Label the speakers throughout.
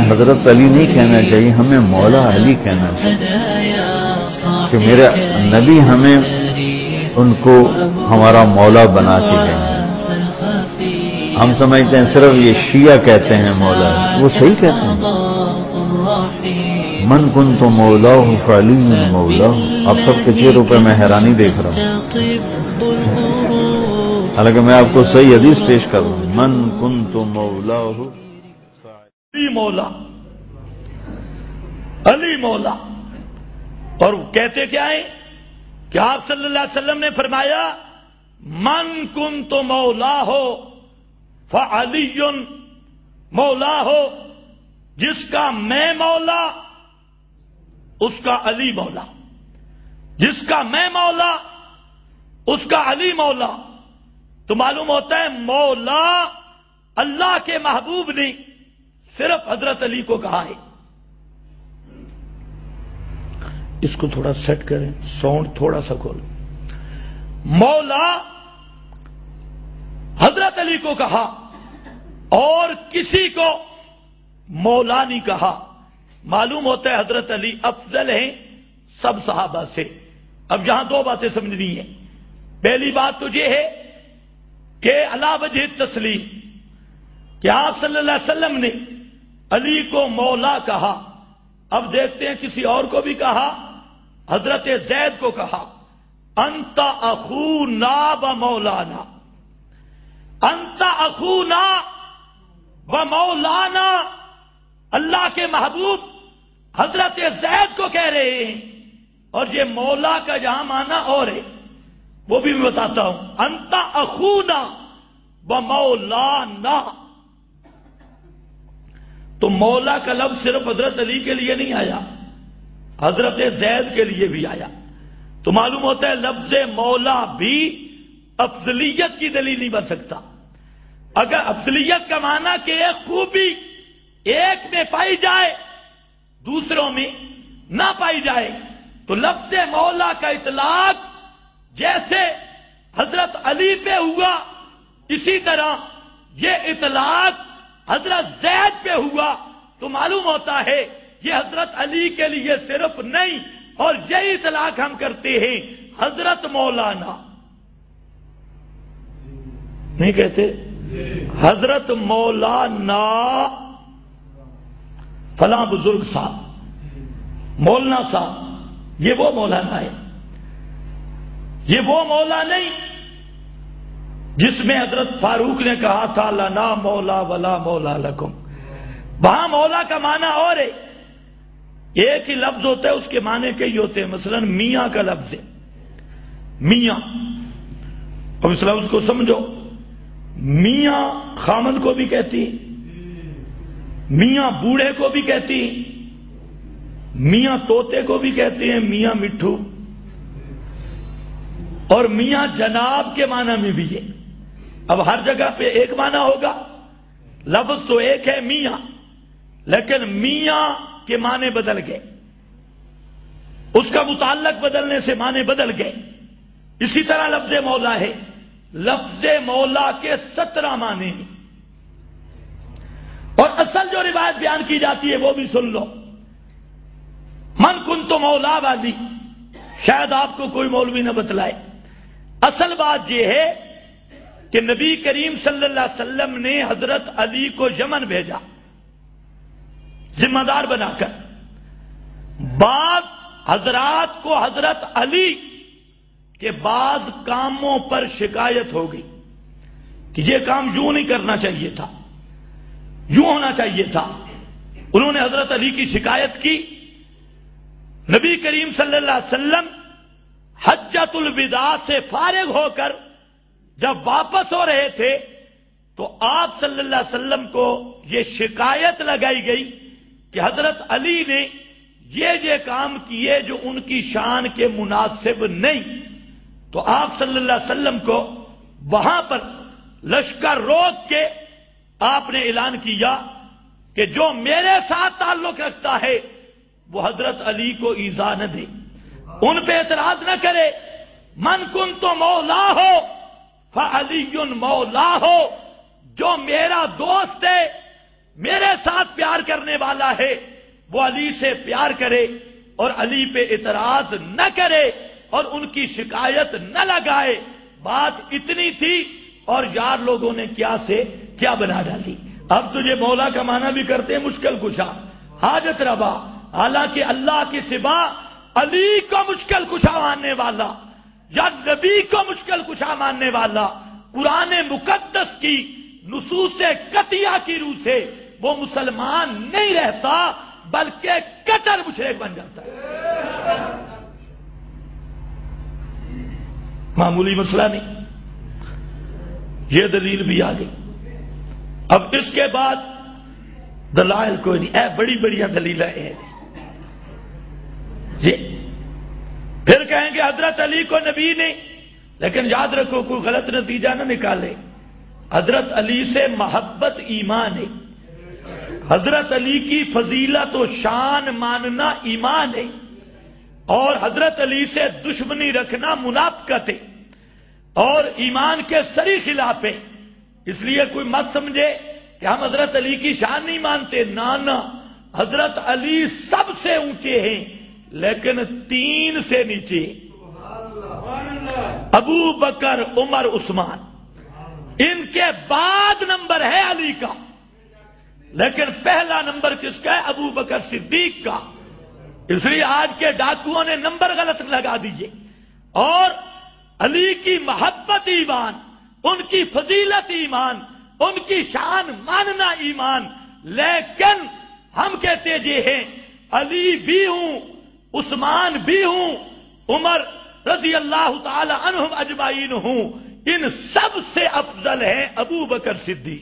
Speaker 1: حضرت علی نہیں کہنا چاہیے، ہمیں مولا علی کہنا چاہیے، کہ میرے نبی ہمیں ان کو ہمارا مولا بنا کے گئے ہیں۔ ہم سمجھتے ہیں صرف یہ شیعہ کہتے ہیں مولا، وہ صحیح کہتے ہیں، من کنت مولاہ فعلی مولاہ۔ آپ سب کے چہروں پہ میں حیرانی دیکھ رہا ہوں، حالانکہ میں آپ کو صحیح حدیث پیش کر رہا ہوں، من کنت مولاہ
Speaker 2: علی مولا، علی مولا۔ اور کہتے کیا ہیں کہ آپ صلی اللہ علیہ وسلم نے فرمایا من کنت مولاہ فعلی مولا ہو، جس کا میں مولا اس کا علی مولا، جس کا میں مولا اس کا علی مولا۔ تو معلوم ہوتا ہے مولا اللہ کے محبوب نے صرف حضرت علی کو کہا ہے۔ اس کو تھوڑا سیٹ کریں، ساؤنڈ تھوڑا سا کھول۔ مولا حضرت علی کو کہا اور کسی کو مولا نہیں کہا۔ معلوم ہوتا ہے حضرت علی افضل ہیں سب صحابہ سے۔ اب یہاں دو باتیں سمجھنی ہیں۔ پہلی بات تو یہ ہے کہ علی وجہ تسلیم کہ آپ صلی اللہ علیہ وسلم نے علی کو مولا کہا۔ اب دیکھتے ہیں کسی اور کو بھی کہا، حضرت زید کو کہا انت اخونا و مولانا، انت اخونا و مولانا۔ اللہ کے محبوب حضرت زید کو کہہ رہے ہیں، اور یہ مولا کا جہاں معنی اور ہے وہ بھی میں بتاتا ہوں۔ انت اخونا و مولانا، تو مولا کا لفظ صرف حضرت علی کے لیے نہیں آیا، حضرت زید کے لیے بھی آیا۔ تو معلوم ہوتا ہے لفظ مولا بھی افضلیت کی دلیل نہیں بن سکتا۔ اگر افضلیت کا معنی کہ ایک خوبی ایک میں پائی جائے دوسروں میں نہ پائی جائے، تو لفظ مولا کا اطلاق جیسے حضرت علی پہ ہوا اسی طرح یہ اطلاق حضرت زید پہ ہوا۔ تو معلوم ہوتا ہے یہ حضرت علی کے لیے صرف نہیں، اور یہی اطلاق ہم کرتے ہیں حضرت مولانا نہیں کہتے، حضرت مولانا فلاں بزرگ صاحب، مولانا صاحب، یہ وہ مولانا ہے، یہ وہ مولا نہیں جس میں حضرت فاروق نے کہا تھا لنا مولا ولا مولا لکم۔ وہاں مولا کا معنی اور ہے، ایک ہی لفظ ہوتا ہے اس کے معنی کئی ہوتے ہیں۔ مثلا میاں کا لفظ ہے، میاں، اب اس لفظ کو سمجھو، میاں خامد کو بھی کہتی، میاں بوڑھے کو بھی کہتی، میاں طوطے کو بھی کہتے ہیں، میاں مٹھو، اور میاں جناب کے معنی میں بھی ہے۔ اب ہر جگہ پہ ایک معنی ہوگا، لفظ تو ایک ہے میاں، لیکن میاں کے معنی بدل گئے، اس کا متعلق بدلنے سے معنی بدل گئے۔ اسی طرح لفظ مولا ہے، لفظ مولا کے 17 معنی ہیں، اور اصل جو روایت بیان کی جاتی ہے وہ بھی سن لو۔ من کنت مولا والی شاید آپ کو کوئی مولوی نہ بتلائے۔ اصل بات یہ ہے کہ نبی کریم صلی اللہ علیہ وسلم نے حضرت علی کو یمن بھیجا ذمہ دار بنا کر۔ بعض حضرات کو حضرت علی کے بعض کاموں پر شکایت ہو گئی کہ یہ کام یوں نہیں کرنا چاہیے تھا، یوں ہونا چاہیے تھا۔ انہوں نے حضرت علی کی شکایت کی۔ نبی کریم صلی اللہ علیہ وسلم حجۃ الوداع سے فارغ ہو کر جب واپس ہو رہے تھے تو آپ صلی اللہ علیہ وسلم کو یہ شکایت لگائی گئی کہ حضرت علی نے یہ کام کیے جو ان کی شان کے مناسب نہیں۔ تو آپ صلی اللہ علیہ وسلم کو وہاں پر لشکر روک کے آپ نے اعلان کیا کہ جو میرے ساتھ تعلق رکھتا ہے وہ حضرت علی کو ایذا نہ دے، ان پہ اعتراض نہ کرے۔ من کنت مولا ہو فعلی مولا ہو، جو میرا دوست ہے، میرے ساتھ پیار کرنے والا والا ہے وہ علی سے پیار کرے اور علی پہ اعتراض نہ کرے اور ان کی شکایت نہ لگائے. بات اتنی تھی اور یار لوگوں نے کیا سے کیا بنا ڈالی. اب تجھے مولا کا معنی بھی کرتے ہیں مشکل کشا، حاجت روا، حالانکہ اللہ کے سوا علی کو مشکل کشا ماننے والا یا نبی کو مشکل کشا ماننے والا قرآن مقدس کی نصوص قطعیہ کی روح سے وہ مسلمان نہیں رہتا بلکہ کٹر مشرک بن جاتا ہے. معمولی مسئلہ نہیں. یہ دلیل بھی آ گئی. اب اس کے بعد دلائل کوئی نہیں، بڑی بڑی دلیلیں ہیں جی. پھر کہیں گے حضرت علی کو نبی نے، لیکن یاد رکھو کوئی غلط نتیجہ نہ نکالے. حضرت علی سے محبت ایمان ہے، حضرت علی کی فضیلت و شان ماننا ایمان ہے، اور حضرت علی سے دشمنی رکھنا منافقت ہے اور ایمان کے سری خلاف ہے. اس لیے کوئی مت سمجھے کہ ہم حضرت علی کی شان نہیں مانتے. نانا، حضرت علی سب سے اونچے ہیں لیکن 3 سے نیچے. ابو بکر، عمر، عثمان، ان کے بعد نمبر ہے علی کا، لیکن پہلا نمبر کس کا ہے؟ ابو بکر صدیق کا. اس لیے آج کے ڈاکوؤں نے نمبر غلط لگا دیے. اور علی کی محبت ایمان، ان کی فضیلت ایمان، ان کی شان ماننا ایمان. لیکن ہم کہتے یہ ہیں علی بھی ہوں، عثمان بھی ہوں، عمر رضی اللہ تعالی عنہم اجمعین ہوں، ان سب سے افضل ہیں ابو بکر صدیق.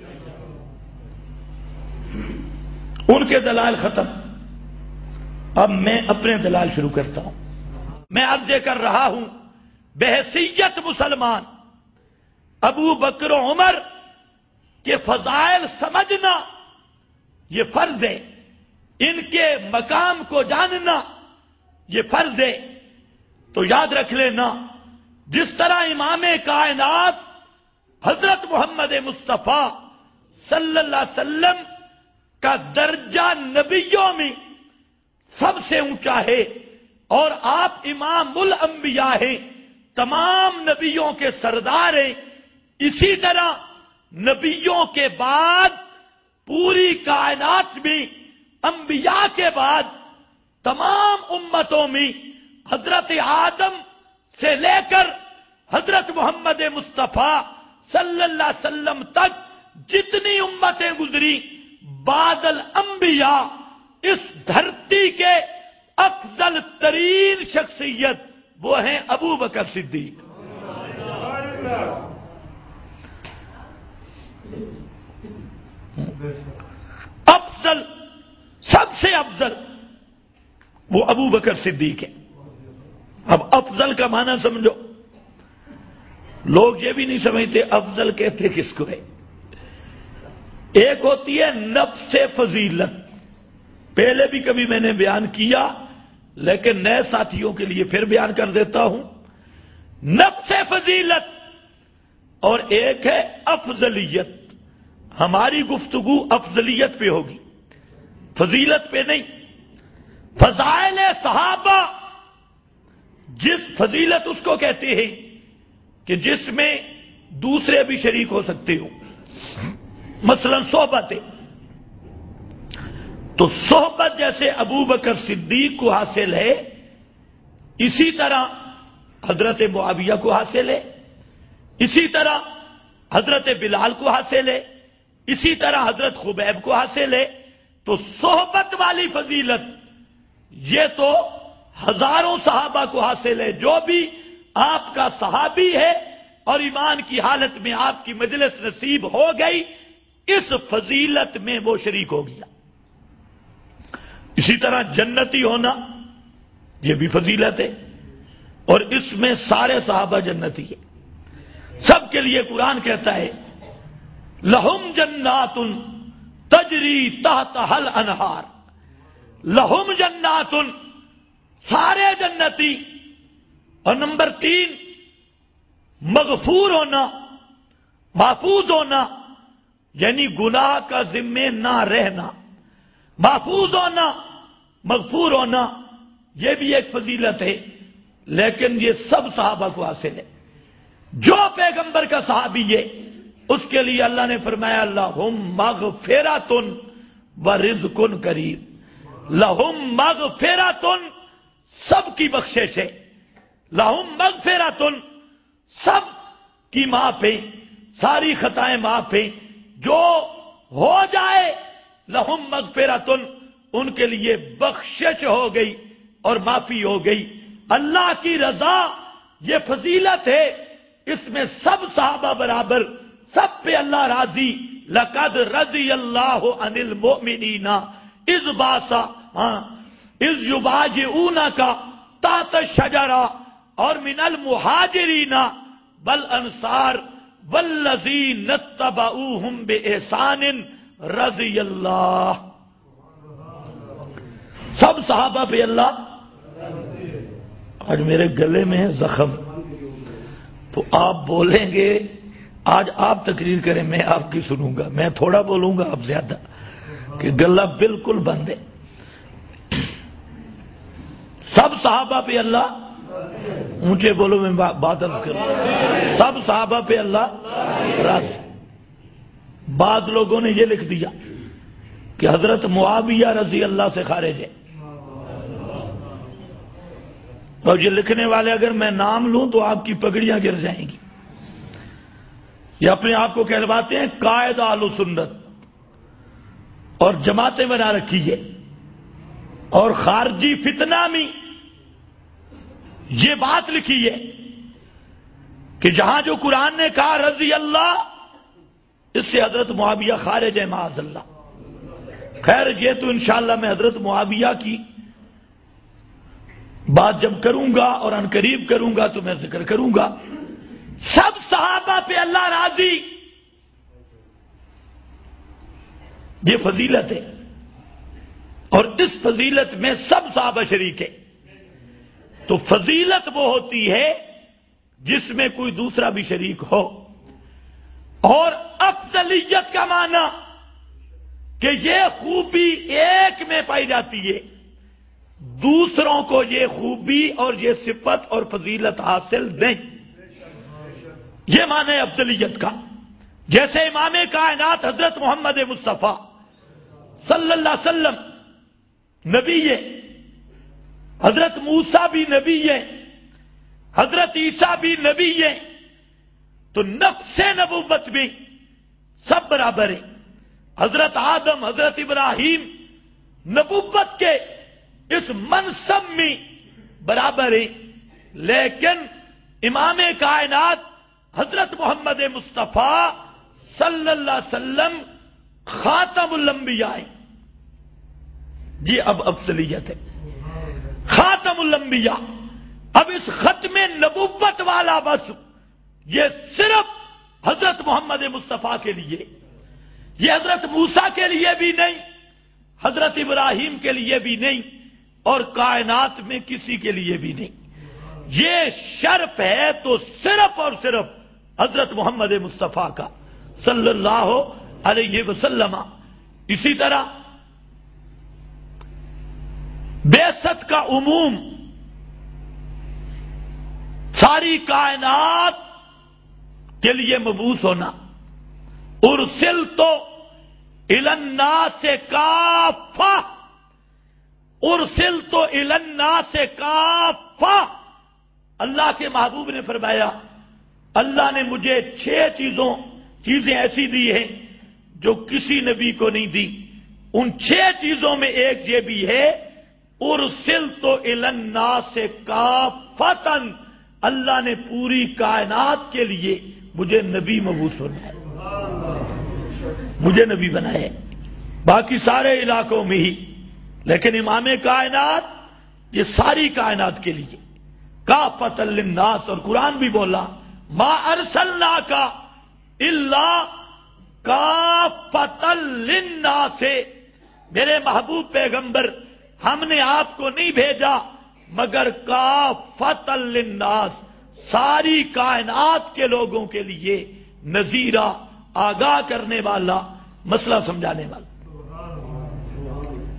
Speaker 2: ان کے دلائل ختم. اب میں اپنے دلائل شروع کرتا ہوں. میں عرض کر رہا ہوں بحیثیت مسلمان ابو بکر و عمر کے فضائل سمجھنا یہ فرض ہے، ان کے مقام کو جاننا یہ فرض ہے. تو یاد رکھ لینا، جس طرح امام کائنات حضرت محمد مصطفیٰ صلی اللہ علیہ وسلم کا درجہ نبیوں میں سب سے اونچا ہے اور آپ امام الانبیاء ہیں، تمام نبیوں کے سردار ہیں، اسی طرح نبیوں کے بعد پوری کائنات میں انبیاء کے بعد تمام امتوں میں حضرت آدم سے لے کر حضرت محمد مصطفیٰ صلی اللہ علیہ وسلم تک جتنی امتیں گزری بعد الانبیاء اس دھرتی کے افضل ترین شخصیت وہ ہیں ابو بکر صدیق. افضل، سب سے افضل وہ ابو بکر صدیق ہے. اب افضل کا معنی سمجھو. لوگ یہ بھی نہیں سمجھتے افضل کہتے کس کو ہے. ایک ہوتی ہے نفس فضیلت، پہلے بھی کبھی میں نے بیان کیا لیکن نئے ساتھیوں کے لیے پھر بیان کر دیتا ہوں. نفس فضیلت اور ایک ہے افضلیت. ہماری گفتگو افضلیت پہ ہوگی، فضیلت پہ نہیں. فضائل صحابہ، جس فضیلت اس کو کہتے ہیں کہ جس میں دوسرے بھی شریک ہو سکتے ہو، مثلا صحبت ہے، تو صحبت جیسے ابو بکر صدیق کو حاصل ہے اسی طرح حضرت معاویہ کو حاصل ہے، اسی طرح حضرت بلال کو حاصل ہے، اسی طرح حضرت خبیب کو حاصل ہے. تو صحبت والی فضیلت یہ تو ہزاروں صحابہ کو حاصل ہے. جو بھی آپ کا صحابی ہے اور ایمان کی حالت میں آپ کی مجلس نصیب ہو گئی، اس فضیلت میں وہ شریک ہو گیا. اسی طرح جنتی ہونا یہ بھی فضیلت ہے اور اس میں سارے صحابہ جنتی ہیں. سب کے لیے قرآن کہتا ہے لہم جنات تجری تحتہا الانہار. لہم جنات، سارے جنتی. اور نمبر 3 مغفور ہونا، محفوظ ہونا، یعنی گناہ کا ذمہ نہ رہنا. محفوظ ہونا، مغفور ہونا، یہ بھی ایک فضیلت ہے، لیکن یہ سب صحابہ کو حاصل ہے۔ جو پیغمبر کا صحابی ہے اس کے لیے اللہ نے فرمایا لہم مغفرۃ و رزق کریم، لہم مغفرۃ سب کی بخشش ہے، لہم مغفرۃ سب کی معاف ہے، ساری خطائیں معاف ہیں، جو ہو جائے لہم مغفرۃ ان کے لیے بخشش ہو گئی اور معافی ہو گئی۔ اللہ کی رضا یہ فضیلت ہے، اس میں سب صحابہ برابر، سب پہ اللہ راضی۔ لقد رضی اللہ عن المؤمنین اذ باسا اذ یبایعونک تحت الشجرہ اور من المہاجرین والانصار والذین اتبعوہم بإحسان رضی اللہ۔ سب صحابہ پہ اللہ۔ آج میرے گلے میں ہے زخم، تو آپ بولیں گے، آج آپ تقریر کریں میں آپ کی سنوں گا، میں تھوڑا بولوں گا آپ زیادہ، کہ گلہ بالکل بند ہے۔ سب صحابہ پہ اللہ، اونچے بولو میں بات عرض کروں، سب صحابہ پہ اللہ راضی۔ بعض لوگوں نے یہ لکھ دیا کہ حضرت معاویہ رضی اللہ سے خارج ہے، اور یہ لکھنے والے اگر میں نام لوں تو آپ کی پگڑیاں گر جائیں گی۔ یہ اپنے آپ کو کہلواتے ہیں قائد اہل سنت، اور جماعتیں بنا رکھی ہے، اور خارجی فتنہ میں یہ بات لکھی ہے کہ جہاں جو قرآن نے کہا رضی اللہ، اس سے حضرت معاویہ خارج ہے معاذ اللہ۔ خیر یہ تو انشاءاللہ میں حضرت معاویہ کی بات جب کروں گا اور ان قریب کروں گا تو میں ذکر کروں گا۔ سب صحابہ پہ اللہ راضی، یہ فضیلت ہے، اور اس فضیلت میں سب صحابہ شریک ہے۔ تو فضیلت وہ ہوتی ہے جس میں کوئی دوسرا بھی شریک ہو، اور افضلیت کا معنی کہ یہ خوبی ایک میں پائی جاتی ہے، دوسروں کو یہ خوبی اور یہ صفت اور فضیلت حاصل نہیں، یہ معنی ہے افضلیت کا۔ جیسے امام کائنات حضرت محمد مصطفیٰ صلی اللہ علیہ وسلم نبی ہے، حضرت موسیٰ بھی نبی ہے، حضرت عیسیٰ بھی نبی ہے، تو نفس نبوت بھی سب برابر ہے۔ حضرت آدم، حضرت ابراہیم نبوت کے اس منصب میں برابر ہے، لیکن امام کائنات حضرت محمد مصطفیٰ صلی اللہ علیہ وسلم خاتم الانبیاء ہیں۔ جی اب افضلیت ہے، خاتم الانبیاء۔ اب اس ختم نبوت والا وصف یہ صرف حضرت محمد مصطفیٰ کے لیے، یہ حضرت موسیٰ کے لیے بھی نہیں، حضرت ابراہیم کے لیے بھی نہیں، اور کائنات میں کسی کے لیے بھی نہیں۔ یہ شرف ہے تو صرف اور صرف حضرت محمد مصطفیٰ کا صلی اللہ علیہ وسلم۔ اسی طرح بعثت کا عموم، ساری کائنات کے لیے مبعوث ہونا، ارسلت الی الناس کافہ، ارسلت الی الناس کافہ۔ اللہ کے محبوب نے فرمایا اللہ نے مجھے 6 چیزیں ایسی دی ہیں جو کسی نبی کو نہیں دی۔ ان 6 چیزوں میں ایک یہ بھی ہے ارسلت الی الناس کافۃ، اللہ نے پوری کائنات کے لیے مجھے نبی مبعوث بنایا، مجھے نبی بنایا، باقی سارے علاقوں میں ہی، لیکن امام کائنات یہ ساری کائنات کے لیے کافۃ للناس۔ اور قرآن بھی بولا ما ارسلناک الا کافۃ للناس، میرے محبوب پیغمبر ہم نے آپ کو نہیں بھیجا مگر کافۃ للناس، ساری کائنات کے لوگوں کے لیے نذیرہ، آگاہ کرنے والا، مسئلہ سمجھانے والا۔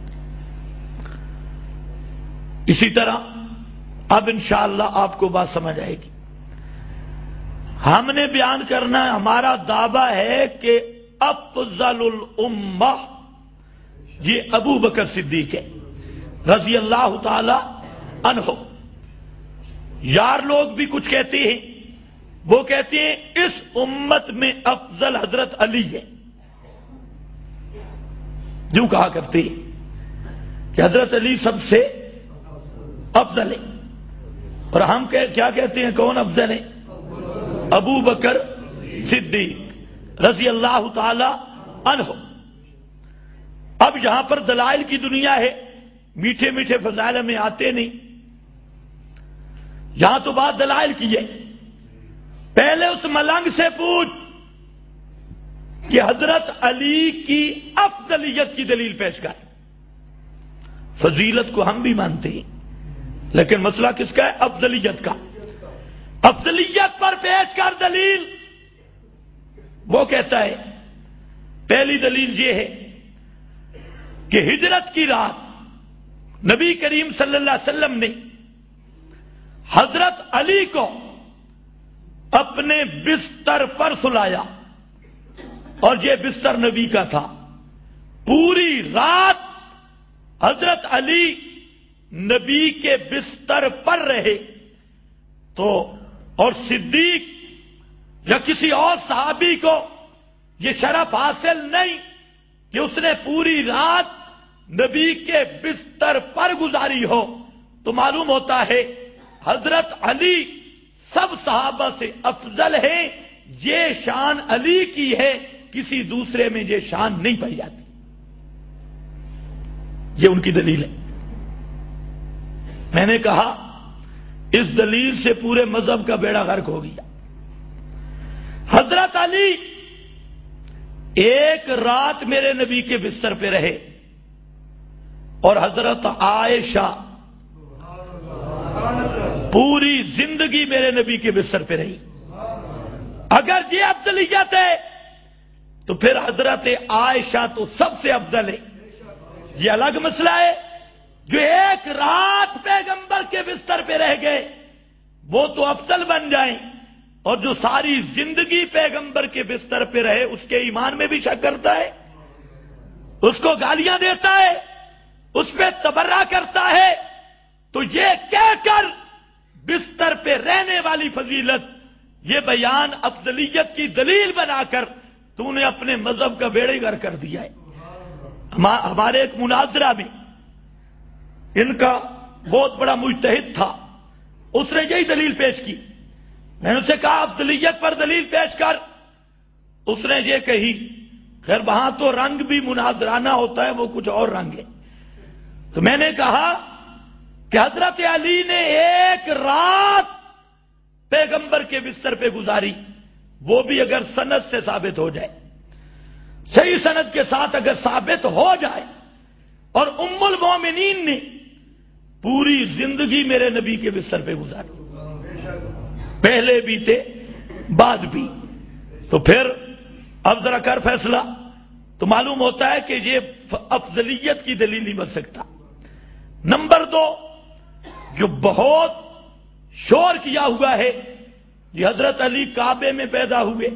Speaker 2: اسی طرح اب انشاءاللہ آپ کو بات سمجھ آئے گی. ہم نے بیان کرنا ہے، ہمارا دعویٰ ہے کہ افضل الامہ یہ ابو بکر صدیق ہے رضی اللہ تعالی عنہ. یار لوگ بھی کچھ کہتے ہیں، وہ کہتے ہیں اس امت میں افضل حضرت علی ہے. یوں کہا کرتے ہیں کہ حضرت علی سب سے افضل ہے. اور ہم کیا کہتے ہیں، کون افضل ہے؟ ابو بکر صدیق رضی اللہ تعالی عنہ. اب یہاں پر دلائل کی دنیا ہے، میٹھے میٹھے فضائل میں آتے نہیں. یہاں تو بات دلائل کی ہے. پہلے اس ملنگ سے پوچھ کہ حضرت علی کی افضلیت کی دلیل پیش کر. فضیلت کو ہم بھی مانتے ہیں، لیکن مسئلہ کس کا ہے؟ افضلیت کا. افضلیت پر پیش کر دلیل. وہ کہتا ہے پہلی دلیل یہ ہے کہ ہجرت کی رات نبی کریم صلی اللہ علیہ وسلم نے حضرت علی کو اپنے بستر پر سلایا، اور یہ بستر نبی کا تھا. پوری رات حضرت علی نبی کے بستر پر رہے. تو اور صدیق یا کسی اور صحابی کو یہ شرف حاصل نہیں کہ اس نے پوری رات نبی کے بستر پر گزاری ہو. تو معلوم ہوتا ہے حضرت علی سب صحابہ سے افضل ہے. یہ شان علی کی ہے، کسی دوسرے میں یہ شان نہیں پائی جاتی. یہ ان کی دلیل ہے. میں نے کہا اس دلیل سے پورے مذہب کا بیڑا غرق ہو گیا. حضرت علی ایک رات میرے نبی کے بستر پہ رہے، اور حضرت عائشہ پوری زندگی میرے نبی کے بستر پہ رہی. اگر یہ افضلیت ہے تو پھر حضرت عائشہ تو سب سے افضل ہے. یہ الگ مسئلہ ہے. جو ایک رات پیغمبر کے بستر پہ رہ گئے وہ تو افضل بن جائیں، اور جو ساری زندگی پیغمبر کے بستر پہ رہے اس کے ایمان میں بھی شک کرتا ہے، اس کو گالیاں دیتا ہے، اس پہ تبرہ کرتا ہے. تو یہ کہہ کر بستر پہ رہنے والی فضیلت، یہ بیان افضلیت کی دلیل بنا کر تو نے اپنے مذہب کا بیڑے غرق کر دیا ہے. ہمارے ایک مناظرہ میں ان کا بہت بڑا مجتہد تھا، اس نے یہی دلیل پیش کی. میں نے اسے کہا افضلیت پر دلیل پیش کر. اس نے یہ کہی، خیر وہاں تو رنگ بھی مناظرانہ ہوتا ہے، وہ کچھ اور رنگ ہے. تو میں نے کہا کہ حضرت علی نے ایک رات پیغمبر کے بستر پہ گزاری، وہ بھی اگر سند سے ثابت ہو جائے، صحیح سند کے ساتھ اگر ثابت ہو جائے، اور ام المومنین نے پوری زندگی میرے نبی کے بستر پہ گزاری، پہلے بھی تھے بعد بھی، تو پھر اب ذرا کر فیصلہ. تو معلوم ہوتا ہے کہ یہ افضلیت کی دلیل نہیں بن سکتا. نمبر 2، جو بہت شور کیا ہوا ہے، یہ حضرت علی کعبے میں پیدا ہوئے.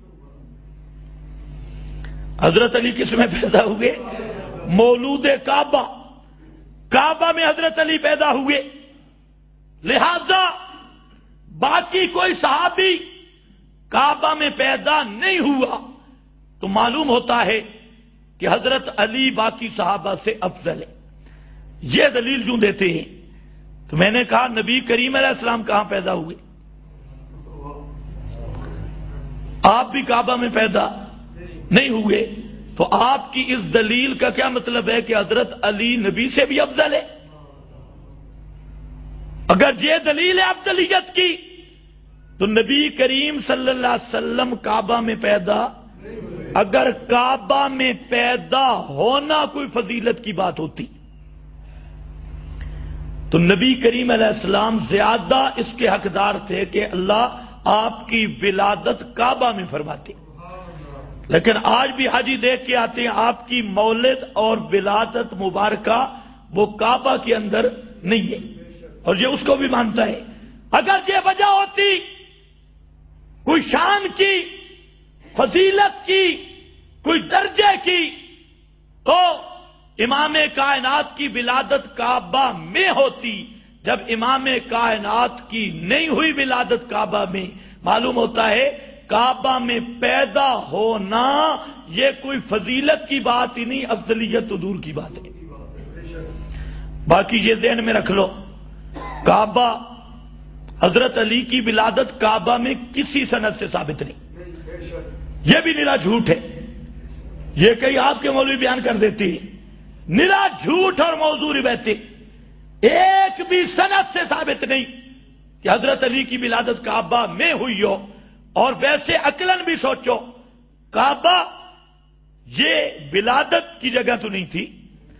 Speaker 2: حضرت علی کس میں پیدا ہوئے؟ مولود کعبہ. کعبہ میں حضرت علی پیدا ہوئے، لہذا باقی کوئی صحابی کعبہ میں پیدا نہیں ہوا. تو معلوم ہوتا ہے کہ حضرت علی باقی صحابہ سے افضل ہے. یہ دلیل جو دیتے ہیں. تو میں نے کہا نبی کریم علیہ السلام کہاں پیدا ہوئے؟ آپ بھی کعبہ میں پیدا نہیں ہوئے. تو آپ کی اس دلیل کا کیا مطلب ہے کہ حضرت علی نبی سے بھی افضل ہے؟ اگر یہ دلیل ہے افضلیت کی تو نبی کریم صلی اللہ علیہ وسلم کعبہ میں پیدا، اگر کعبہ میں پیدا ہونا کوئی فضیلت کی بات ہوتی تو نبی کریم علیہ السلام زیادہ اس کے حقدار تھے کہ اللہ آپ کی ولادت کعبہ میں فرماتے. لیکن آج بھی حاجی دیکھ کے آتے ہیں آپ کی مولد اور ولادت مبارکہ وہ کعبہ کے اندر نہیں ہے، اور یہ اس کو بھی مانتا ہے۔ اگر یہ وجہ ہوتی کوئی شان کی، فضیلت کی، کوئی درجے کی، تو امام کائنات کی ولادت کعبہ میں ہوتی۔ جب امام کائنات کی نہیں ہوئی ولادت کعبہ میں، معلوم ہوتا ہے کعبہ میں پیدا ہونا یہ کوئی فضیلت کی بات ہی نہیں، افضلیت تو دور کی بات ہے۔ باقی یہ ذہن میں رکھ لو، کعبہ، حضرت علی کی ولادت کعبہ میں کسی سند سے ثابت نہیں، یہ بھی نرا جھوٹ ہے۔ یہ کئی آپ کے مولوی بیان کر دیتی ہے، نرا جھوٹ اور موضوع روایت، ایک بھی سند سے ثابت نہیں کہ حضرت علی کی ولادت کعبہ میں ہوئی ہو۔ اور ویسے عقلاً بھی سوچو، کعبہ یہ ولادت کی جگہ تو نہیں تھی،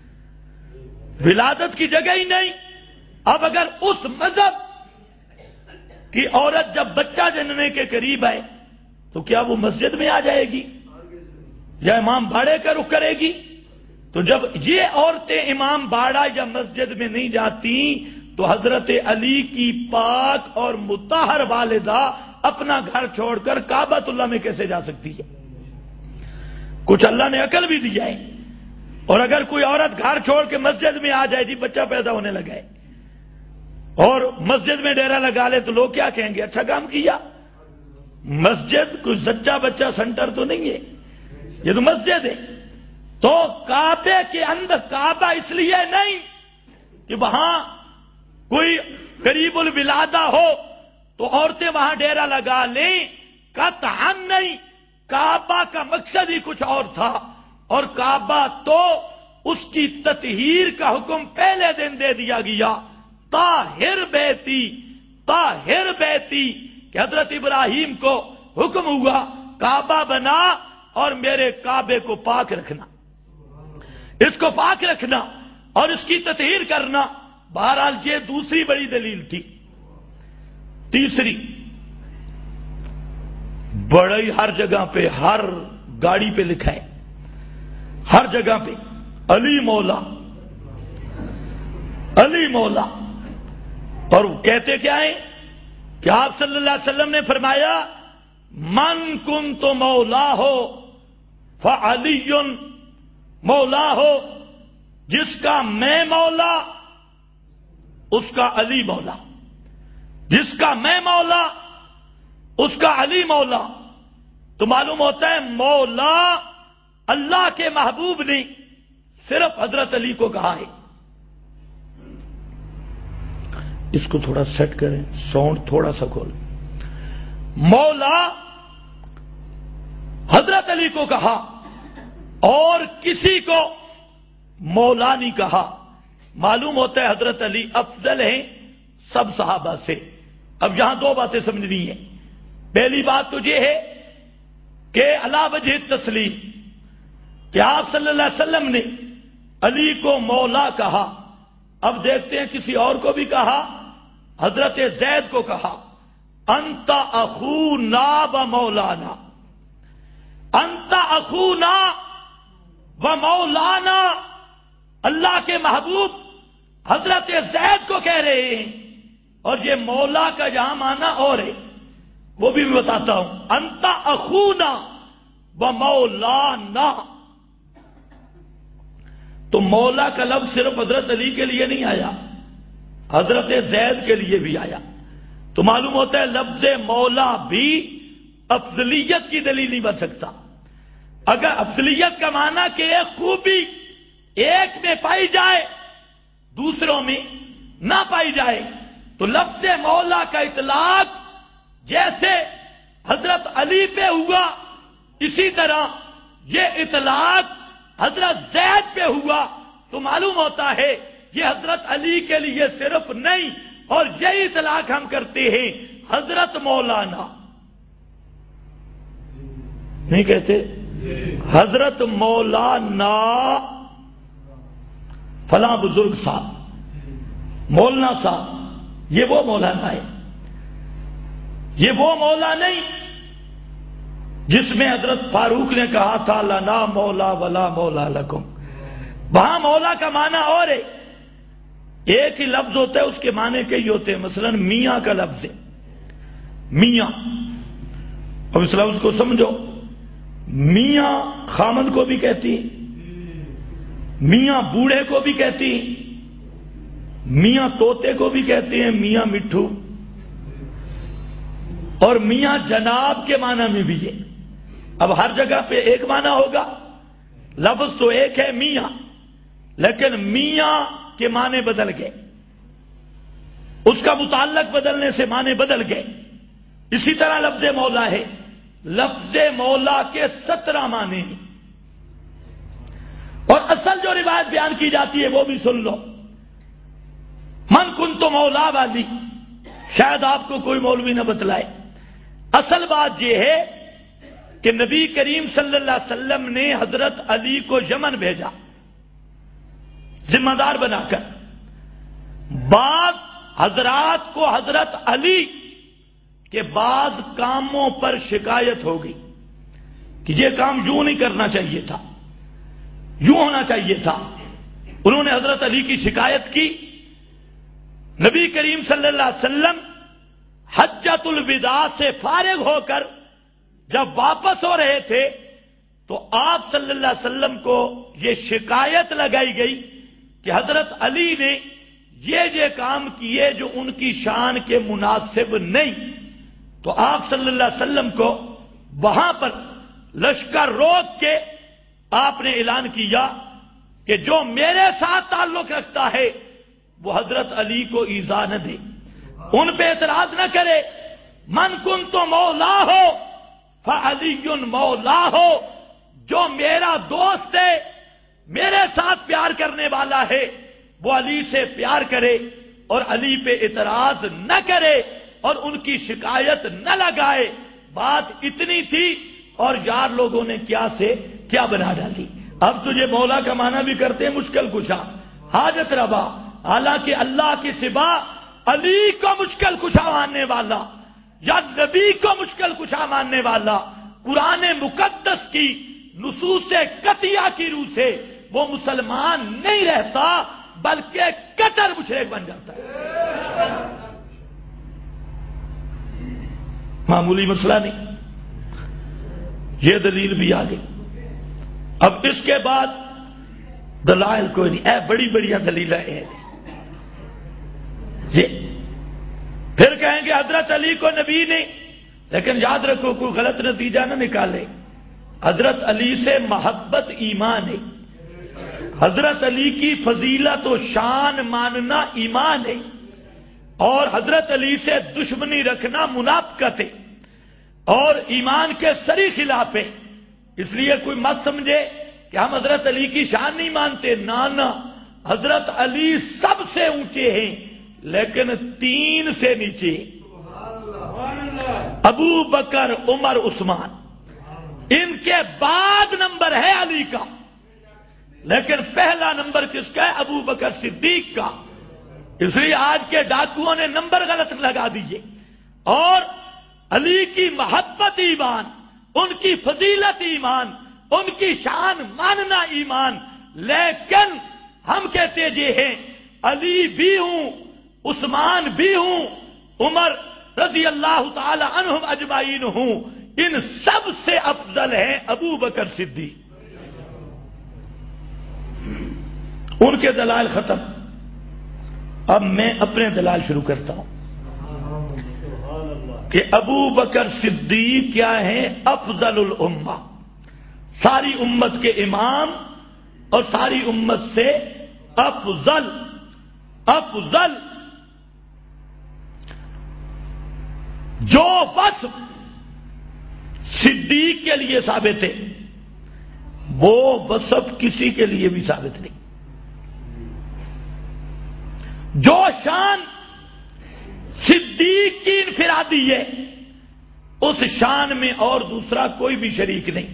Speaker 2: ولادت کی جگہ ہی نہیں۔ اب اگر اس مذہب کی عورت جب بچہ جننے کے قریب آئے تو کیا وہ مسجد میں آ جائے گی یا امام باڑے کا رخ کرے گی؟ تو جب یہ عورتیں امام باڑہ یا مسجد میں نہیں جاتی تو حضرت علی کی پاک اور مطہر والدہ اپنا گھر چھوڑ کر کعبۃ اللہ میں کیسے جا سکتی ہے؟ کچھ اللہ نے عقل بھی دیا ہے۔ اور اگر کوئی عورت گھر چھوڑ کے مسجد میں آ جائے، جی بچہ پیدا ہونے لگا ہے، اور مسجد میں ڈیرا لگا لے تو لوگ کیا کہیں گے؟ اچھا کام کیا۔ مسجد کوئی سچا بچہ سینٹر تو نہیں ہے، یہ تو مسجد ہے۔ تو کعبے کے اندر، کعبہ اس لیے نہیں کہ وہاں کوئی قریب الولادہ ہو تو عورتیں وہاں ڈیرا لگا لیں، قطعاً نہیں۔ کعبہ کا مقصد ہی کچھ اور تھا، اور کعبہ تو اس کی تطہیر کا حکم پہلے دن دے دیا گیا، طاہر بیتی، طاہر بیتی، کہ حضرت ابراہیم کو حکم ہوا کعبہ بنا اور میرے کعبے کو پاک رکھنا، اس کو پاک رکھنا اور اس کی تطہیر کرنا۔ بہرحال یہ دوسری بڑی دلیل تھی۔ تیسری، بڑی ہر جگہ پہ، ہر گاڑی پہ لکھا ہے، ہر جگہ پہ علی مولا، علی مولا۔ اور کہتے کیا ہیں کہ آپ صلی اللہ علیہ وسلم نے فرمایا من کنت مولا ہو فعلی مولا ہو، جس کا میں مولا اس کا علی مولا، جس کا میں مولا اس کا علی مولا۔ تو معلوم ہوتا ہے مولا اللہ کے محبوب نے صرف حضرت علی کو کہا ہے۔ اس کو تھوڑا سیٹ کریں، ساؤنڈ تھوڑا سا کھول۔ مولا حضرت علی کو کہا اور کسی کو مولا نہیں کہا۔ معلوم ہوتا ہے حضرت علی افضل ہیں سب صحابہ سے۔ اب یہاں دو باتیں سمجھنی ہیں۔ پہلی بات تو یہ ہے کہ علی وجہ تسلیم کہ آپ صلی اللہ علیہ وسلم نے علی کو مولا کہا۔ اب دیکھتے ہیں کسی اور کو بھی کہا، حضرت زید کو کہا انت اخونا و مولانا، انت اخونا و مولانا۔ اللہ کے محبوب حضرت زید کو کہہ رہے ہیں، اور یہ مولا کا یہاں معنی اور ہے، وہ بھی میں بتاتا ہوں۔ انت اخونا و مولانا، تو مولا کا لفظ صرف حضرت علی کے لیے نہیں آیا، حضرت زید کے لیے بھی آیا۔ تو معلوم ہوتا ہے لفظ مولا بھی افضلیت کی دلیل نہیں بن سکتا۔ اگر افضلیت کا معنی کہ ایک خوبی ایک میں پائی جائے دوسروں میں نہ پائی جائے، تو لفظ مولا کا اطلاق جیسے حضرت علی پہ ہوا، اسی طرح یہ اطلاق حضرت زید پہ ہوا۔ تو معلوم ہوتا ہے یہ حضرت علی کے لیے صرف نہیں، اور یہی اطلاق ہم کرتے ہیں حضرت مولانا نہیں کہتے، حضرت مولانا فلاں بزرگ صاحب، مولانا صاحب، یہ وہ مولانا ہے، یہ وہ مولا نہیں جس میں حضرت فاروق نے کہا تھا لنا مولا ولا مولا لکم۔ وہاں مولا کا معنی اور ہے، ایک ہی لفظ ہوتا ہے، اس کے معنی کئی ہوتے ہیں. مثلا میاں کا لفظ ہے، میاں. اب اس لفظ کو سمجھو. میاں خامد کو بھی کہتی، میاں بوڑھے کو بھی کہتی، میاں طوطے کو بھی کہتے ہیں، میاں مٹھو، اور میاں جناب کے معنی میں بھی ہے. اب ہر جگہ پہ ایک معنی ہوگا، لفظ تو ایک ہے میاں، لیکن میاں کے معنی بدل گئے، اس کا متعلق بدلنے سے معنی بدل گئے. اسی طرح لفظ مولا ہے، لفظ مولا کے 17 معنی ہیں. اور اصل جو روایت بیان کی جاتی ہے وہ بھی سن لو. من کنت مولا والی شاید آپ کو کوئی مولوی نہ بتلائے. اصل بات یہ ہے کہ نبی کریم صلی اللہ علیہ وسلم نے حضرت علی کو یمن بھیجا ذمہ دار بنا کر. بعض حضرات کو حضرت علی کے بعض کاموں پر شکایت ہو گئی کہ یہ کام یوں نہیں کرنا چاہیے تھا، یوں ہونا چاہیے تھا. انہوں نے حضرت علی کی شکایت کی. نبی کریم صلی اللہ علیہ وسلم حجۃ الوداع سے فارغ ہو کر جب واپس ہو رہے تھے تو آپ صلی اللہ علیہ وسلم کو یہ شکایت لگائی گئی کہ حضرت علی نے یہ کام کیے جو ان کی شان کے مناسب نہیں. تو آپ صلی اللہ علیہ وسلم کو وہاں پر لشکر روک کے آپ نے اعلان کیا کہ جو میرے ساتھ تعلق رکھتا ہے وہ حضرت علی کو ایذا نہ دے، ان پہ اعتراض نہ کرے. من کنت مولا ہو فعلی مولا ہو، جو میرا دوست ہے، میرے ساتھ پیار کرنے والا ہے، وہ علی سے پیار کرے اور علی پہ اعتراض نہ کرے اور ان کی شکایت نہ لگائے. بات اتنی تھی اور یار لوگوں نے کیا سے کیا بنا ڈالی. اب تجھے مولا کا معنی بھی کرتے ہیں مشکل کشا، حاجت روا، حالانکہ اللہ کے سوا علی کو مشکل کشا ماننے والا یا نبی کو مشکل کشا ماننے والا قرآن مقدس کی نصوص قطعیہ کی روح سے وہ مسلمان نہیں رہتا بلکہ کٹر مشرک بن جاتا ہے. معمولی مسئلہ نہیں. یہ دلیل بھی آ گئی. اب اس کے بعد دلائل کوئی نہیں، بڑی بڑی دلیلیں ہیں. پھر کہیں گے حضرت علی کو نبی نے، لیکن یاد رکھو کوئی غلط نتیجہ نہ نکالے. حضرت علی سے محبت ایمان ہے، حضرت علی کی فضیلت و شان ماننا ایمان ہے، اور حضرت علی سے دشمنی رکھنا منافقت ہے اور ایمان کے سری خلاف ہے. اس لیے کوئی مت سمجھے کہ ہم حضرت علی کی شان نہیں مانتے. نانا، حضرت علی سب سے اونچے ہیں لیکن 3 سے نیچے. ابو بکر، عمر، عثمان، ان کے بعد نمبر ہے علی کا، لیکن پہلا نمبر کس کا ہے؟ ابو بکر صدیق کا. اس لیے آج کے ڈاکوؤں نے نمبر غلط لگا دیے. اور علی کی محبت ایمان، ان کی فضیلت ایمان، ان کی شان ماننا ایمان. لیکن ہم کہتے یہ ہیں علی بھی ہوں، عثمان بھی ہوں، عمر رضی اللہ تعالی عنہم اجمعین ہوں، ان سب سے افضل ہیں ابو بکر صدیق. ان کے دلائل ختم. اب میں اپنے دلائل شروع کرتا ہوں کہ ابو بکر صدیق کیا ہیں؟ افضل الامہ، ساری امت کے امام اور ساری امت سے افضل. افضل جو وصف صدیق کے لیے ثابت ہے وہ وصف کسی کے لیے بھی ثابت نہیں. جو شان صدیق کی انفرادی ہے اس شان میں اور دوسرا کوئی بھی شریک نہیں.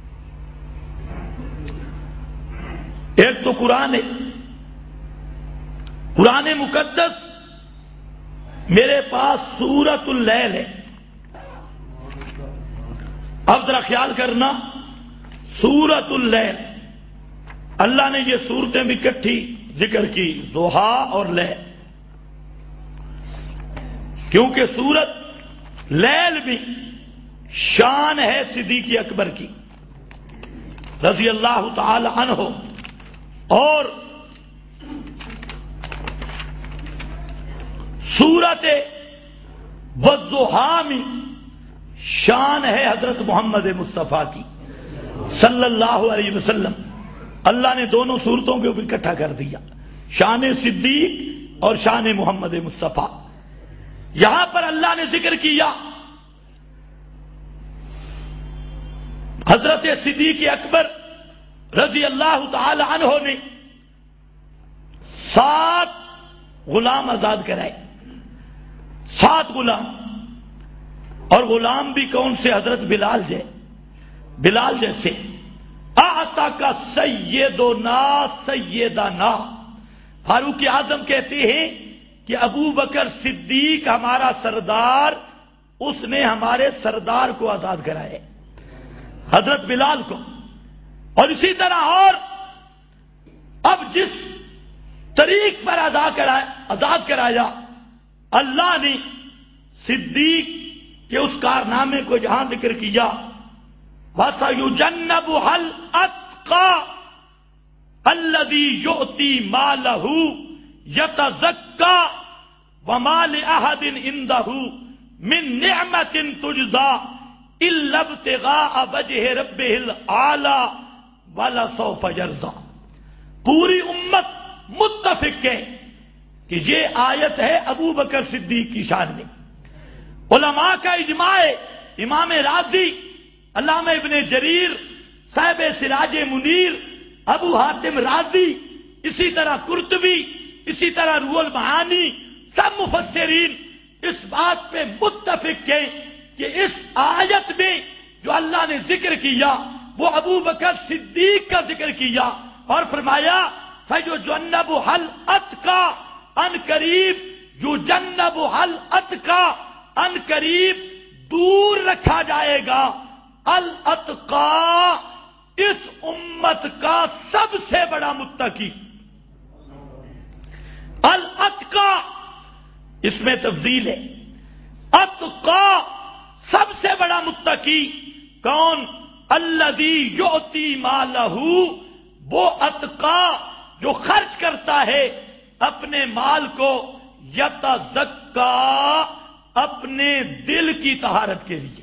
Speaker 2: ایک تو قرآن ہے، قرآن مقدس میرے پاس سورۃ اللیل ہے. اب ذرا خیال کرنا، سورۃ اللیل اللہ نے یہ صورتیں بھی اکٹھی ذکر کی ضحا اور لیل، کیونکہ سورت لیل بھی شان ہے صدیق اکبر کی رضی اللہ تعالی عنہ، اور سورت والضحیٰ میں شان ہے حضرت محمد مصطفیٰ کی صلی اللہ علیہ وسلم۔ اللہ نے دونوں صورتوں کو بھی اکٹھا کر دیا، شان صدیق اور شان محمد مصطفیٰ۔ یہاں پر اللہ نے ذکر کیا حضرت صدیق اکبر رضی اللہ تعالی عنہ نے 7 غلام آزاد کرائے، 7 غلام، اور غلام بھی کون سے؟ حضرت بلال جیسے۔ اعتق سیدنا سیدنا، فاروق اعظم کہتے ہیں کہ ابو بکر صدیق ہمارا سردار، اس نے ہمارے سردار کو آزاد کرائے، حضرت بلال کو۔ اور اسی طرح اور اب جس طریق پر آزاد کرایا اللہ نے صدیق کے اس کارنامے کو جہاں ذکر کیا، وَسَيُجَنَّبُهَا الْأَتْقَى الَّذِي يُؤْتِي مَالَهُ يَتَزَكَّى وَمَا لِأَحَدٍ عِندَهُ مِن نِعْمَةٍ تُجْزَى إِلَّا ابْتِغَاءَ وَجْهِ رَبِّهِ الْأَعْلَى وَلَسَوْفَ يَرْضَى۔ پوری امت متفق ہے کہ یہ آیت ہے ابو بکر صدیق کی شان میں۔ علماء کا اجماع ہے، امام رازی، علامہ ابن جریر، صاحب سراج منیر، ابو حاتم رازی، اسی طرح قرطبی، اسی طرح روح المعانی، سب مفسرین اس بات پہ متفق ہیں کہ اس آیت میں جو اللہ نے ذکر کیا وہ ابو بکر صدیق کا ذکر کیا، اور فرمایا فَيُجَنَّبُهَا الْأَتْقَى، ان قریب يُجَنَّبُهَا الْأَتْقَى، ان قریب دور رکھا جائے گا الاتقا، اس امت کا سب سے بڑا متقی۔ الاتقا اس میں تفضیل ہے، اتقا سب سے بڑا متقی کون؟ الذی یؤتی مالہ، وہ اتقا جو خرچ کرتا ہے اپنے مال کو، یتزکا، اپنے دل کی طہارت کے لیے،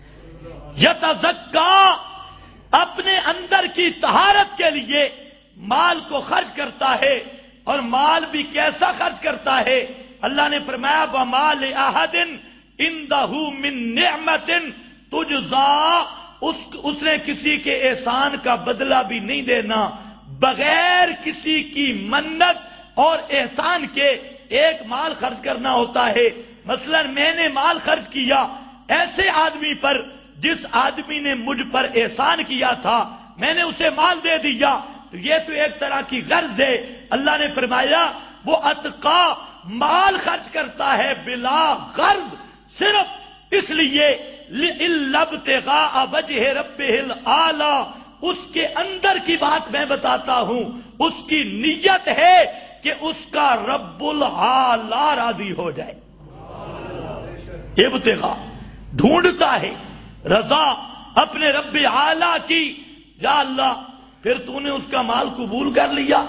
Speaker 2: یتزکا، اپنے اندر کی طہارت کے لیے مال کو خرچ کرتا ہے۔ اور مال بھی کیسا خرچ کرتا ہے؟ اللہ نے فرمایا وَمَا لِأَحَدٍ عِندَهُ مِن نِعْمَةٍ تُجْزَى، اس نے کسی کے احسان کا بدلہ بھی نہیں دینا، بغیر کسی کی منت اور احسان کے ایک مال خرچ کرنا ہوتا ہے۔ مثلا میں نے مال خرچ کیا ایسے آدمی پر جس آدمی نے مجھ پر احسان کیا تھا، میں نے اسے مال دے دیا، تو یہ تو ایک طرح کی غرض ہے۔ اللہ نے فرمایا وہ اتقا مال خرچ کرتا ہے بلا غرض، صرف اس لیے إِلَّا ابْتِغَاءَ وَجْهِ رَبِّهِ الْأَعْلَى، اس کے اندر کی بات میں بتاتا ہوں، اس کی نیت ہے کہ اس کا رب العالی راضی ہو جائے۔ ابتغاء ڈھونڈتا ہے رضا اپنے رب اعلی کی۔ یا اللہ پھر تو نے اس کا مال قبول کر لیا،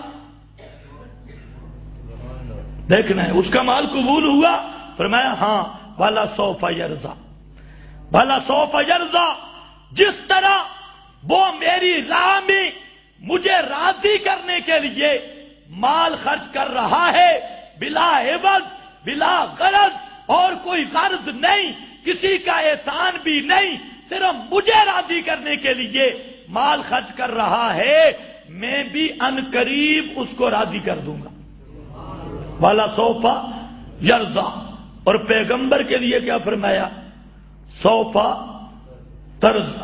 Speaker 2: دیکھنا ہے اس کا مال قبول ہوا؟ فرمایا ہاں، والا سوف یرضا، والا سوف یرضا، جس طرح وہ میری راہ میں مجھے راضی کرنے کے لیے مال خرچ کر رہا ہے بلا عوض بلا غرض، اور کوئی غرض نہیں، کسی کا احسان بھی نہیں، صرف مجھے راضی کرنے کے لیے مال خرچ کر رہا ہے، میں بھی ان قریب اس کو راضی کر دوں گا۔ والا سوفا یرضا۔ اور پیغمبر کے لیے کیا فرمایا؟ سوفا ترضا،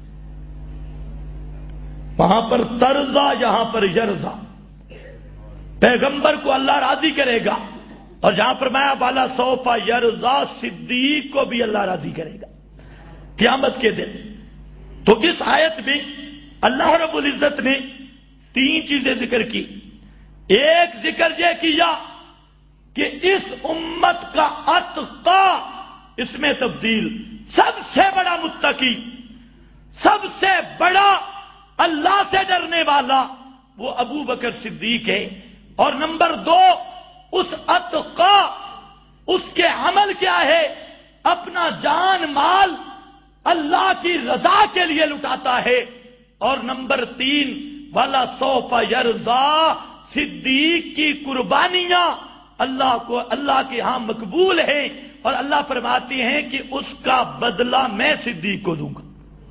Speaker 2: وہاں پر ترضا، یہاں پر یرضا۔ پیغمبر کو اللہ راضی کرے گا، اور جہاں فرمایا والا سوفا یرضا، صدیق کو بھی اللہ راضی کرے گا قیامت کے دن۔ تو اس آیت میں اللہ رب العزت نے 3 چیزیں ذکر کی۔ ایک ذکر یہ کیا کہ اس امت کا اتقا، اس میں تبدیل، سب سے بڑا متقی، سب سے بڑا اللہ سے ڈرنے والا وہ ابو بکر صدیق ہے. اور نمبر 2 اس اتقا، اس کے عمل کیا ہے؟ اپنا جان مال اللہ کی رضا کے لیے لٹاتا ہے. اور نمبر 3 والا سوف یرضا، صدیق کی قربانیاں اللہ کے ہاں مقبول ہیں، اور اللہ فرماتے ہیں کہ اس کا بدلہ میں صدیق کو دوں گا.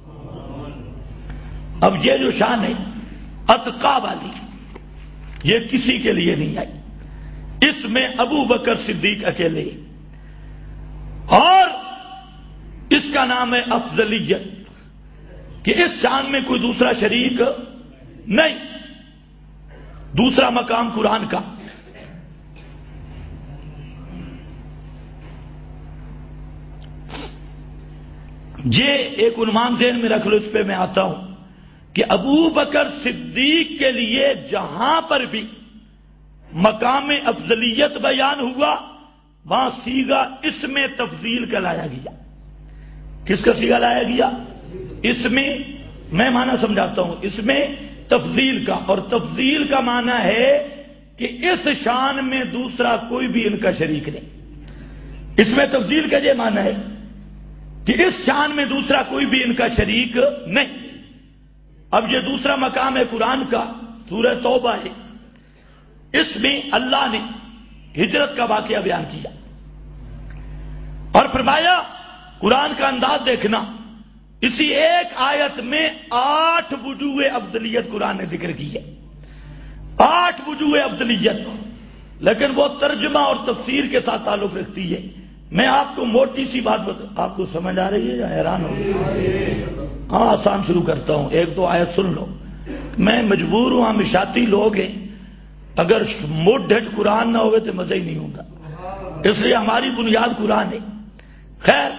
Speaker 2: اب یہ جو شان ہے اتقا والی، یہ کسی کے لیے نہیں آئی، اس میں ابو بکر صدیق اکیلے، اور اس کا نام ہے افضلیت، کہ اس شان میں کوئی دوسرا شریک نہیں. دوسرا مقام قرآن کا، یہ ایک عنوان ذہن میں رکھ لو، اس پہ میں آتا ہوں کہ ابو بکر صدیق کے لیے جہاں پر بھی مقام افضلیت بیان ہوا وہاں سیغہ اس میں تفضیل کا لایا گیا. کس کا سیغہ لایا گیا؟ اس میں معنی سمجھاتا ہوں، اس میں تفضیل کا، اور تفضیل کا معنی ہے کہ اس شان میں دوسرا کوئی بھی ان کا شریک نہیں. اس میں تفضیل کا یہ معنی ہے کہ اس شان میں دوسرا کوئی بھی ان کا شریک نہیں. اب یہ دوسرا مقام ہے قرآن کا، سورہ توبہ ہے. اس میں اللہ نے ہجرت کا واقعہ بیان کیا اور فرمایا، قرآن کا انداز دیکھنا، اسی ایک آیت میں 8 وجوہ افضلیت قرآن نے ذکر کی ہے. 8 وجوہ افضلیت، لیکن وہ ترجمہ اور تفسیر کے ساتھ تعلق رکھتی ہے. میں آپ کو موٹی سی بات آپ کو سمجھ آ رہی ہے یا حیران ہو گئی؟ ہاں، آسان شروع کرتا ہوں، 1-2 آیت سن لو. میں مجبور ہوں، ہم اشاعتی لوگ ہیں، اگر موٹ ڈھٹ قرآن نہ ہوئے تو مزہ ہی نہیں ہوگا، اس لیے ہماری بنیاد قرآن ہے. خیر،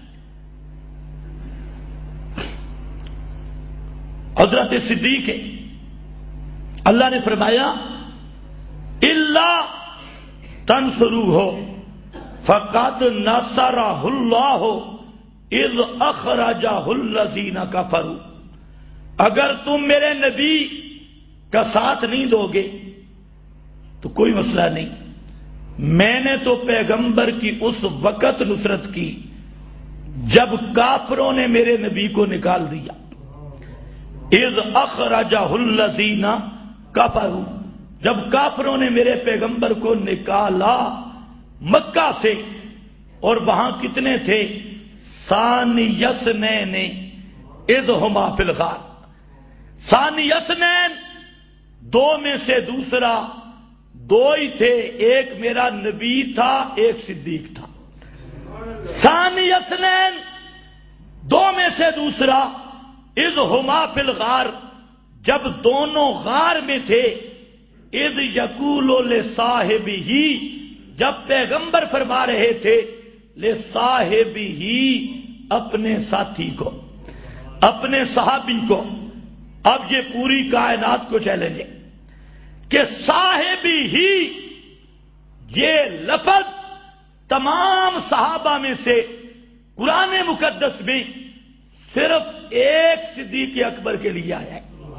Speaker 2: حضرت صدیق ہے، اللہ نے فرمایا الا تنصروہ فقد نصرہ اللہ اذ اخرجہ الذین کفروا، اگر تم میرے نبی کا ساتھ نہیں دو گے تو کوئی مسئلہ نہیں، میں نے تو پیغمبر کی اس وقت نصرت کی جب کافروں نے میرے نبی کو نکال دیا. اذ اخرجہ الذین کفروا، جب کافروں نے میرے پیغمبر کو نکالا مکہ سے. اور وہاں کتنے تھے؟ ثانی اثنین اذ ہما فی الغار، ثانی اثنین، 2 میں سے دوسرا، 2 ہی تھے، ایک میرا نبی تھا، ایک صدیق تھا. ثانی اثنین، 2 میں سے دوسرا، اذ ہما فی الغار، جب دونوں غار میں تھے. اذ یقول لصاحبہ، جب پیغمبر فرما رہے تھے لصاحبہ، اپنے ساتھی کو، اپنے صحابی کو. اب یہ پوری کائنات کو چیلنج ہے کہ صاحبی ہی، یہ لفظ تمام صحابہ میں سے قرآن مقدس میں صرف ایک صدیق اکبر کے لیے آیا ہے.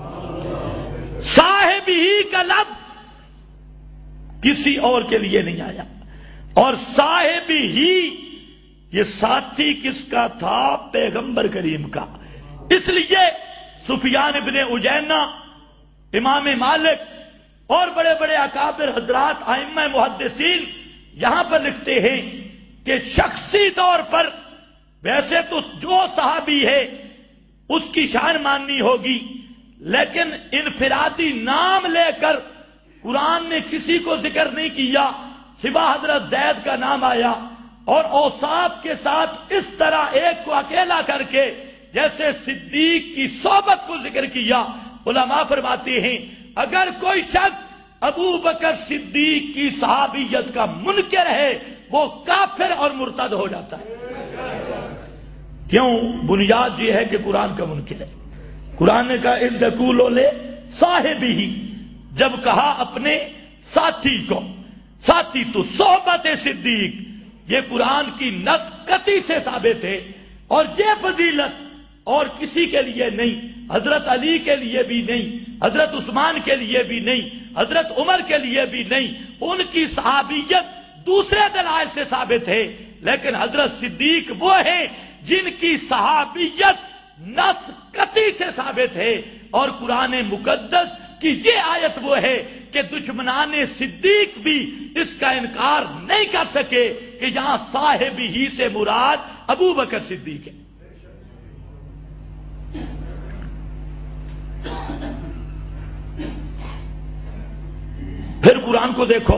Speaker 2: صاحب ہی کا لفظ کسی اور کے لیے نہیں آیا. اور صاحب ہی، یہ ساتھی کس کا تھا؟ پیغمبر کریم کا. اس لیے سفیان ابن عیینہ، امام مالک اور بڑے بڑے اکابر حضرات ائمہ محدثین یہاں پر لکھتے ہیں کہ شخصی طور پر ویسے تو جو صحابی ہے اس کی شان ماننی ہوگی، لیکن انفرادی نام لے کر قرآن نے کسی کو ذکر نہیں کیا، سوا حضرت زید کا نام آیا. اور اوصاف کے ساتھ اس طرح ایک کو اکیلا کر کے جیسے صدیق کی صحبت کو ذکر کیا. علماء فرماتے ہیں اگر کوئی شخص ابو بکر صدیق کی صحابیت کا منکر ہے وہ کافر اور مرتد ہو جاتا ہے. کیوں؟ بنیاد یہ ہے کہ قرآن کا منکر ہے. قرآن نے کہا اذ یقول لصاحبہ، جب کہا اپنے ساتھی کو، ساتھی تو صحبت صدیق یہ قرآن کی نص قطعی سے ثابت ہے، اور یہ فضیلت اور کسی کے لیے نہیں، حضرت علی کے لیے بھی نہیں، حضرت عثمان کے لیے بھی نہیں، حضرت عمر کے لیے بھی نہیں، ان کی صحابیت دوسرے دلائل سے ثابت ہے، لیکن حضرت صدیق وہ ہیں جن کی صحابیت نص قطعی سے ثابت ہے، اور قرآن مقدس کی یہ آیت وہ ہے کہ دشمنان صدیق بھی اس کا انکار نہیں کر سکے کہ یہاں صاحب ہی سے مراد ابو بکر صدیق ہے۔ پھر قرآن کو دیکھو،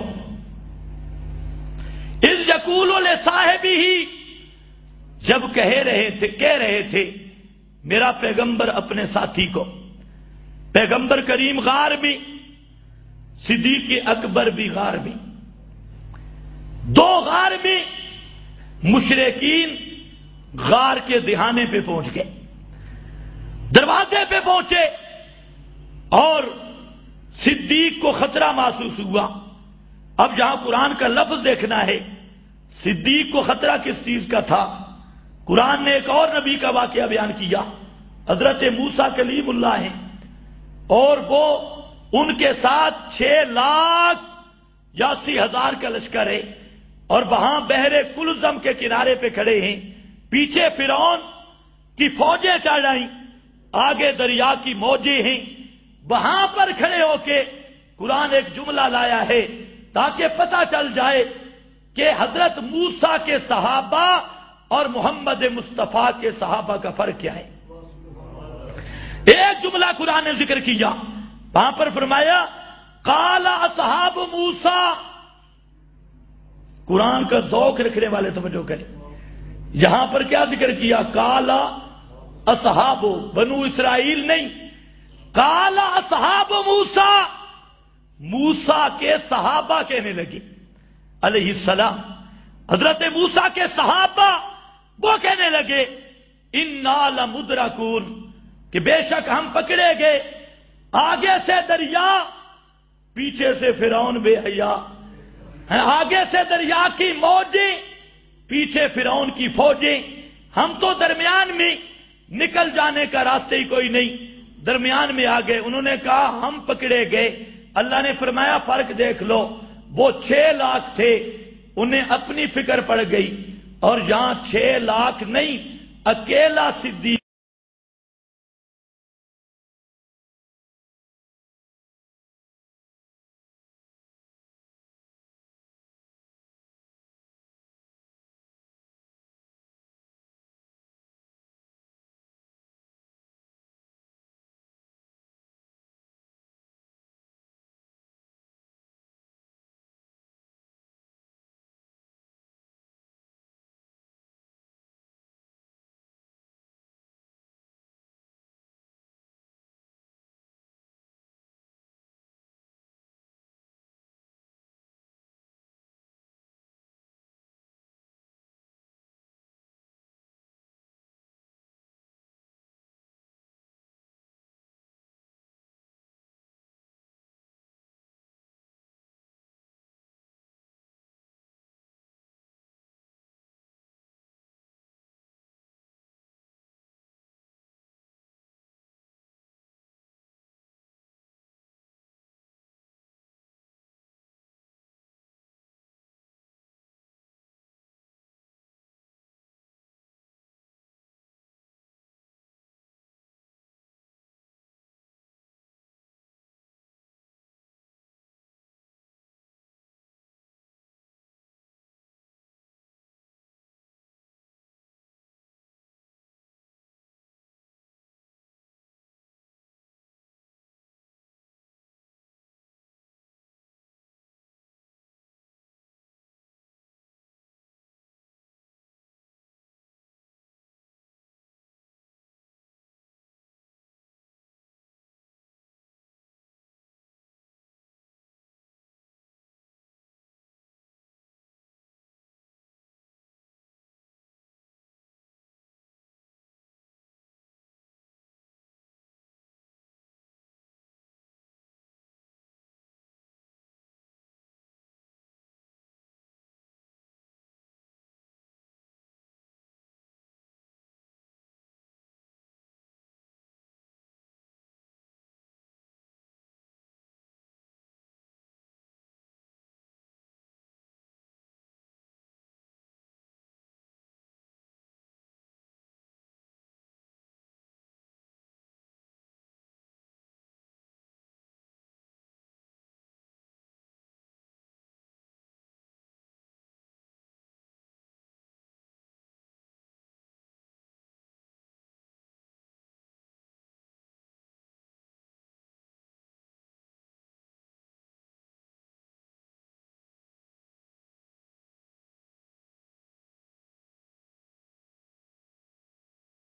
Speaker 2: اذ یقول لصاحبہ، جب کہہ رہے تھے میرا پیغمبر اپنے ساتھی کو، پیغمبر کریم غار بھی، صدیق اکبر بھی غار بھی، دو غار میں مشرکین غار کے دہانے پہ پہنچ گئے، دروازے پہ پہنچے، اور صدیق کو خطرہ محسوس ہوا۔ اب جہاں قرآن کا لفظ دیکھنا ہے، صدیق کو خطرہ کس چیز کا تھا؟ قرآن نے ایک اور نبی کا واقعہ بیان کیا، حضرت موسیٰ کلیم اللہ ہیں، اور وہ ان کے ساتھ 6,80,000 کا لشکر ہے، اور وہاں بحر کلزم کے کنارے پہ کھڑے ہیں، پیچھے فرعون کی فوجیں چڑھ رہی، آگے دریا کی موجیں ہیں، وہاں پر کھڑے ہو کے قرآن ایک جملہ لایا ہے تاکہ پتہ چل جائے کہ حضرت موسیٰ کے صحابہ اور محمد مصطفیٰ کے صحابہ کا فرق کیا ہے۔ ایک جملہ قرآن نے ذکر کیا، وہاں پر فرمایا قال اصحاب موسیٰ، قرآن کا ذوق رکھنے والے توجہ کریں، یہاں پر کیا ذکر کیا؟ قال اصحاب، بنو اسرائیل نہیں، قال اصحاب موسیٰ، موسیٰ کے صحابہ کہنے لگے علیہ السلام، حضرت موسیٰ کے صحابہ وہ کہنے لگے انا لمدرکون، کہ بے شک ہم پکڑے گئے، آگے سے دریا، پیچھے سے فرعون بے حیا، آگے سے دریا کی موجیں، پیچھے فرعون کی فوجیں، ہم تو درمیان میں، نکل جانے کا راستے ہی کوئی نہیں، درمیان میں آ گئے۔ انہوں نے کہا ہم پکڑے گئے، اللہ نے فرمایا فرق دیکھ لو، وہ 6 لاکھ تھے، انہیں اپنی فکر پڑ گئی، اور یہاں 6 لاکھ نہیں، اکیلا صدیق